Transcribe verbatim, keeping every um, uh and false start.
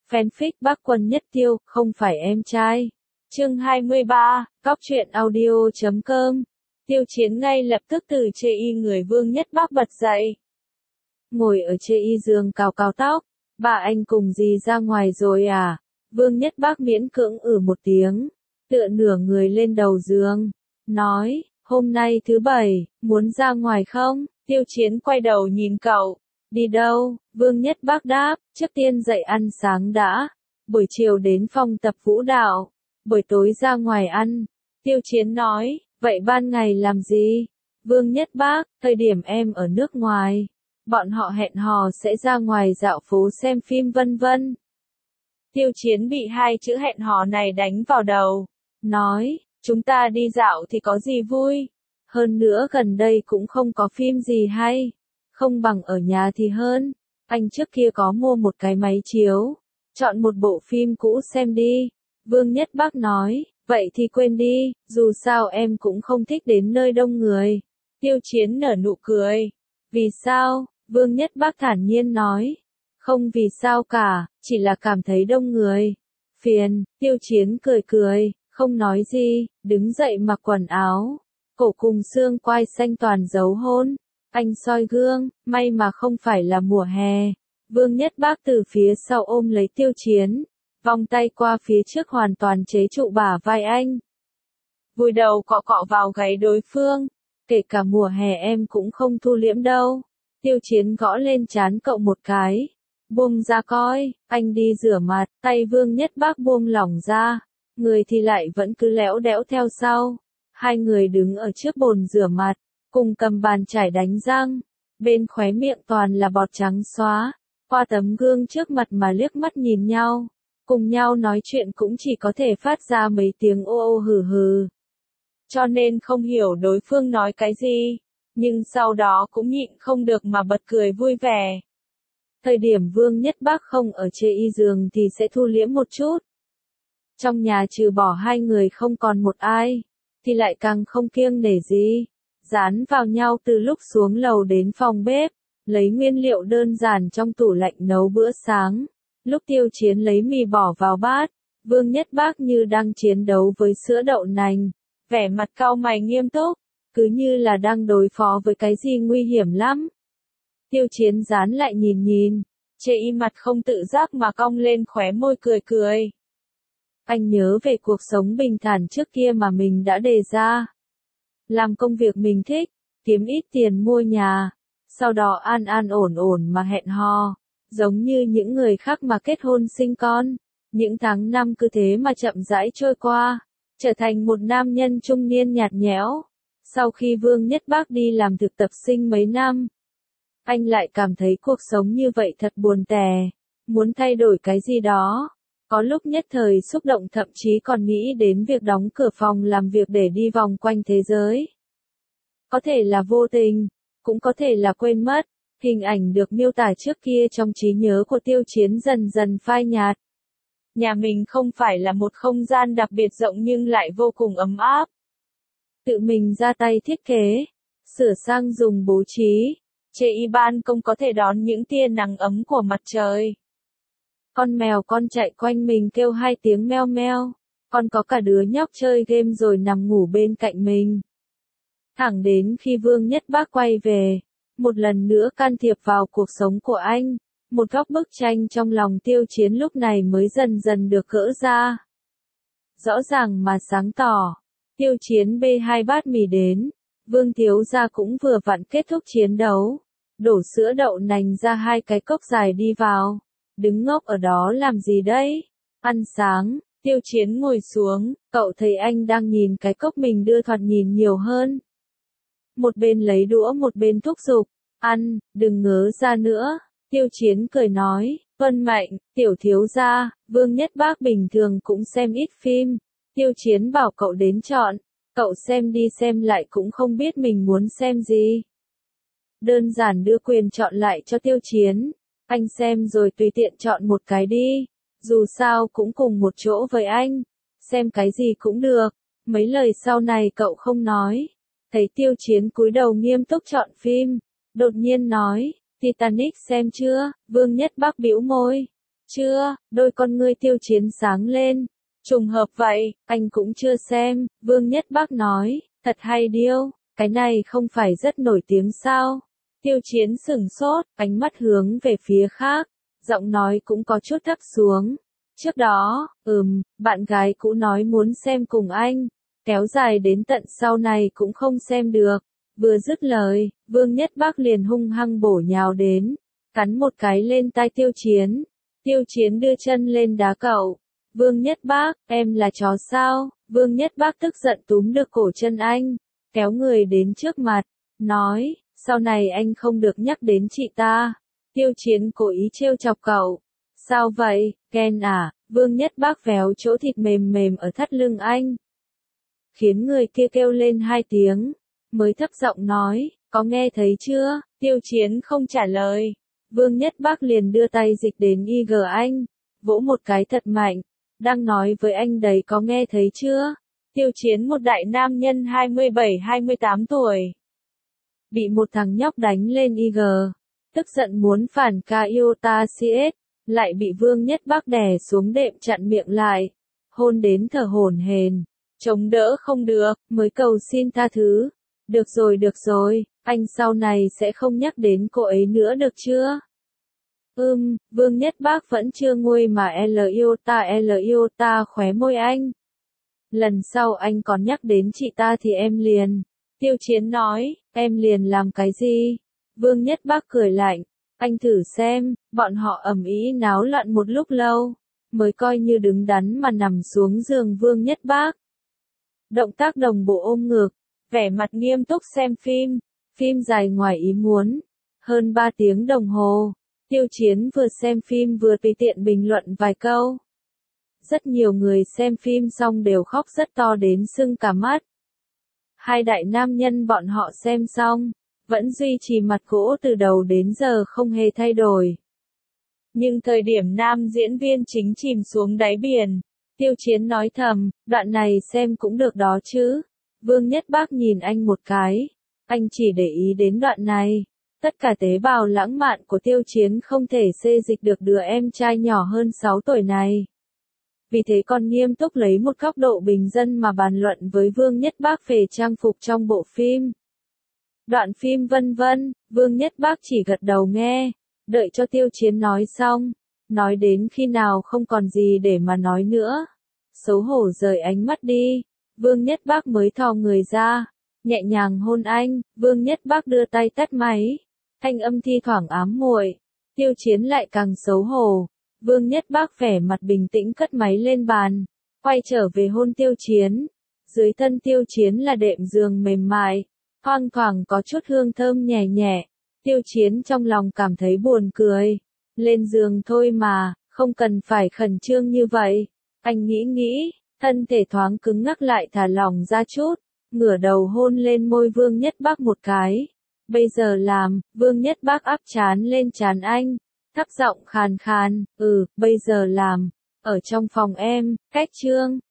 Fanfic Bác Quân Nhất Tiêu, không phải em trai. Chương hai mươi ba, Cóc truyện audio chấm com. Tiêu Chiến ngay lập tức từ chê y người Vương Nhất Bác bật dậy. Ngồi ở chê y giường cào cào tóc. Bà anh cùng dì ra ngoài rồi à? Vương Nhất Bác miễn cưỡng ử một tiếng. Tựa nửa người lên đầu giường. Nói, hôm nay thứ bảy, muốn ra ngoài không? Tiêu Chiến quay đầu nhìn cậu. Đi đâu? Vương Nhất Bác đáp, trước tiên dậy ăn sáng đã. Buổi chiều đến phòng tập vũ đạo. Buổi tối ra ngoài ăn. Tiêu Chiến nói, vậy ban ngày làm gì? Vương Nhất Bác, thời điểm em ở nước ngoài. Bọn họ hẹn hò sẽ ra ngoài dạo phố xem phim vân vân. Tiêu Chiến bị hai chữ hẹn hò này đánh vào đầu. Nói, chúng ta đi dạo thì có gì vui. Hơn nữa gần đây cũng không có phim gì hay. Không bằng ở nhà thì hơn. Anh trước kia có mua một cái máy chiếu. Chọn một bộ phim cũ xem đi. Vương Nhất Bác nói, vậy thì quên đi, dù sao em cũng không thích đến nơi đông người. Tiêu Chiến nở nụ cười. Vì sao? Vương Nhất Bác thản nhiên nói. Không vì sao cả, chỉ là cảm thấy đông người. Phiền, Tiêu Chiến cười cười, không nói gì, đứng dậy mặc quần áo. Cổ cùng xương quai xanh toàn dấu hôn. Anh soi gương, may mà không phải là mùa hè. Vương Nhất Bác từ phía sau ôm lấy Tiêu Chiến. Vòng tay qua phía trước hoàn toàn chế trụ bả vai anh. Vùi đầu cọ cọ vào gáy đối phương. Kể cả mùa hè em cũng không thu liễm đâu. Tiêu Chiến gõ lên trán cậu một cái. Buông ra coi, anh đi rửa mặt. Tay Vương Nhất Bác buông lỏng ra. Người thì lại vẫn cứ lẽo đẽo theo sau. Hai người đứng ở trước bồn rửa mặt. Cùng cầm bàn chải đánh răng. Bên khóe miệng toàn là bọt trắng xóa. Qua tấm gương trước mặt mà liếc mắt nhìn nhau. Cùng nhau nói chuyện cũng chỉ có thể phát ra mấy tiếng ô ô hừ hừ. Cho nên không hiểu đối phương nói cái gì. Nhưng sau đó cũng nhịn không được mà bật cười vui vẻ. Thời điểm Vương Nhất Bác không ở chê y giường thì sẽ thu liễm một chút. Trong nhà trừ bỏ hai người không còn một ai. Thì lại càng không kiêng nể gì. Dán vào nhau từ lúc xuống lầu đến phòng bếp. Lấy nguyên liệu đơn giản trong tủ lạnh nấu bữa sáng. Lúc Tiêu Chiến lấy mì bỏ vào bát, Vương Nhất Bác như đang chiến đấu với sữa đậu nành, vẻ mặt cau mày nghiêm túc, cứ như là đang đối phó với cái gì nguy hiểm lắm. Tiêu Chiến dán lại nhìn nhìn, chê y mặt không tự giác mà cong lên khóe môi cười cười. Anh nhớ về cuộc sống bình thản trước kia mà mình đã đề ra. Làm công việc mình thích, kiếm ít tiền mua nhà, sau đó an an ổn ổn mà hẹn hò. Giống như những người khác mà kết hôn sinh con, những tháng năm cứ thế mà chậm rãi trôi qua, trở thành một nam nhân trung niên nhạt nhẽo. Sau khi Vương Nhất Bác đi làm thực tập sinh mấy năm, anh lại cảm thấy cuộc sống như vậy thật buồn tẻ, muốn thay đổi cái gì đó. Có lúc nhất thời xúc động thậm chí còn nghĩ đến việc đóng cửa phòng làm việc để đi vòng quanh thế giới. Có thể là vô tình, cũng có thể là quên mất. Hình ảnh được miêu tả trước kia trong trí nhớ của Tiêu Chiến dần dần phai nhạt. Nhà mình không phải là một không gian đặc biệt rộng nhưng lại vô cùng ấm áp. Tự mình ra tay thiết kế, sửa sang dùng bố trí, chê y ban công có thể đón những tia nắng ấm của mặt trời. Con mèo con chạy quanh mình kêu hai tiếng meo meo, còn có cả đứa nhóc chơi game rồi nằm ngủ bên cạnh mình. Thẳng đến khi Vương Nhất Bác quay về. Một lần nữa can thiệp vào cuộc sống của anh, một góc bức tranh trong lòng Tiêu Chiến lúc này mới dần dần được gỡ ra. Rõ ràng mà sáng tỏ, Tiêu Chiến bê hai bát mì đến, Vương thiếu gia cũng vừa vặn kết thúc chiến đấu, đổ sữa đậu nành ra hai cái cốc dài đi vào, đứng ngốc ở đó làm gì đấy, ăn sáng. Tiêu Chiến ngồi xuống, cậu thấy anh đang nhìn cái cốc mình đưa thoạt nhìn nhiều hơn. Một bên lấy đũa một bên thúc giục, ăn, đừng ngớ ra nữa. Tiêu Chiến cười nói, vân mệnh, tiểu thiếu gia, Vương Nhất Bác bình thường cũng xem ít phim. Tiêu Chiến bảo cậu đến chọn, cậu xem đi xem lại cũng không biết mình muốn xem gì. Đơn giản đưa quyền chọn lại cho Tiêu Chiến, anh xem rồi tùy tiện chọn một cái đi, dù sao cũng cùng một chỗ với anh, xem cái gì cũng được. Mấy lời sau này cậu không nói. Thấy Tiêu Chiến cúi đầu nghiêm túc chọn phim, đột nhiên nói, Titanic xem chưa? Vương Nhất Bác bĩu môi. Chưa, đôi con ngươi Tiêu Chiến sáng lên. Trùng hợp vậy, anh cũng chưa xem, Vương Nhất Bác nói, thật hay điêu, cái này không phải rất nổi tiếng sao? Tiêu Chiến sửng sốt, ánh mắt hướng về phía khác, giọng nói cũng có chút thấp xuống. Trước đó, ừm, bạn gái cũ nói muốn xem cùng anh, kéo dài đến tận sau này cũng không xem được. Vừa dứt lời, Vương Nhất Bác liền hung hăng bổ nhào đến, cắn một cái lên tai Tiêu Chiến. Tiêu Chiến đưa chân lên đá cậu. Vương Nhất Bác, em là chó sao? Vương Nhất Bác tức giận túm được cổ chân anh, kéo người đến trước mặt, nói, sau này anh không được nhắc đến chị ta. Tiêu Chiến cố ý trêu chọc cậu. Sao vậy, Ken à? Vương Nhất Bác véo chỗ thịt mềm mềm ở thắt lưng anh, khiến người kia kêu lên hai tiếng, mới thấp giọng nói, có nghe thấy chưa? Tiêu Chiến không trả lời. Vương Nhất Bác liền đưa tay dịch đến i giê anh, vỗ một cái thật mạnh, đang nói với anh đấy, có nghe thấy chưa? Tiêu Chiến một đại nam nhân hai mươi bảy hai mươi tám tuổi, bị một thằng nhóc đánh lên i giê, tức giận muốn phản ca Iota xê ét, lại bị Vương Nhất Bác đè xuống đệm chặn miệng lại, hôn đến thở hổn hển, chống đỡ không được, mới cầu xin tha thứ. Được rồi được rồi, anh sau này sẽ không nhắc đến cô ấy nữa được chưa? Ừm, Vương Nhất Bác vẫn chưa nguôi mà L Iota L Iota khóe môi anh. Lần sau anh còn nhắc đến chị ta thì em liền. Tiêu Chiến nói, em liền làm cái gì? Vương Nhất Bác cười lạnh, anh thử xem, bọn họ ầm ĩ náo loạn một lúc lâu, mới coi như đứng đắn mà nằm xuống giường Vương Nhất Bác. Động tác đồng bộ ôm ngực, vẻ mặt nghiêm túc xem phim, phim dài ngoài ý muốn, hơn ba tiếng đồng hồ. Tiêu Chiến vừa xem phim vừa tùy tiện bình luận vài câu. Rất nhiều người xem phim xong đều khóc rất to đến sưng cả mắt. Hai đại nam nhân bọn họ xem xong, vẫn duy trì mặt gỗ từ đầu đến giờ không hề thay đổi. Nhưng thời điểm nam diễn viên chính chìm xuống đáy biển, Tiêu Chiến nói thầm, đoạn này xem cũng được đó chứ. Vương Nhất Bác nhìn anh một cái, anh chỉ để ý đến đoạn này. Tất cả tế bào lãng mạn của Tiêu Chiến không thể xê dịch được đứa em trai nhỏ hơn sáu tuổi này. Vì thế còn nghiêm túc lấy một góc độ bình dân mà bàn luận với Vương Nhất Bác về trang phục trong bộ phim. Đoạn phim vân vân, Vương Nhất Bác chỉ gật đầu nghe, đợi cho Tiêu Chiến nói xong, nói đến khi nào không còn gì để mà nói nữa. Xấu hổ rời ánh mắt đi, Vương Nhất Bác mới thò người ra, nhẹ nhàng hôn anh. Vương Nhất Bác đưa tay tắt máy, thanh âm thi thoảng ám muội. Tiêu Chiến lại càng xấu hổ. Vương Nhất Bác vẻ mặt bình tĩnh cất máy lên bàn, quay trở về hôn Tiêu Chiến. Dưới thân Tiêu Chiến là đệm giường mềm mại, thoang thoảng có chút hương thơm nhẹ nhẹ. Tiêu Chiến trong lòng cảm thấy buồn cười. Lên giường thôi mà, không cần phải khẩn trương như vậy. Anh nghĩ nghĩ, thân thể thoáng cứng ngắc lại thả lỏng ra chút, ngửa đầu hôn lên môi Vương Nhất Bác một cái. Bây giờ làm, Vương Nhất Bác áp trán lên trán anh, thấp giọng khàn khàn, ừ, bây giờ làm, ở trong phòng em, cách trương.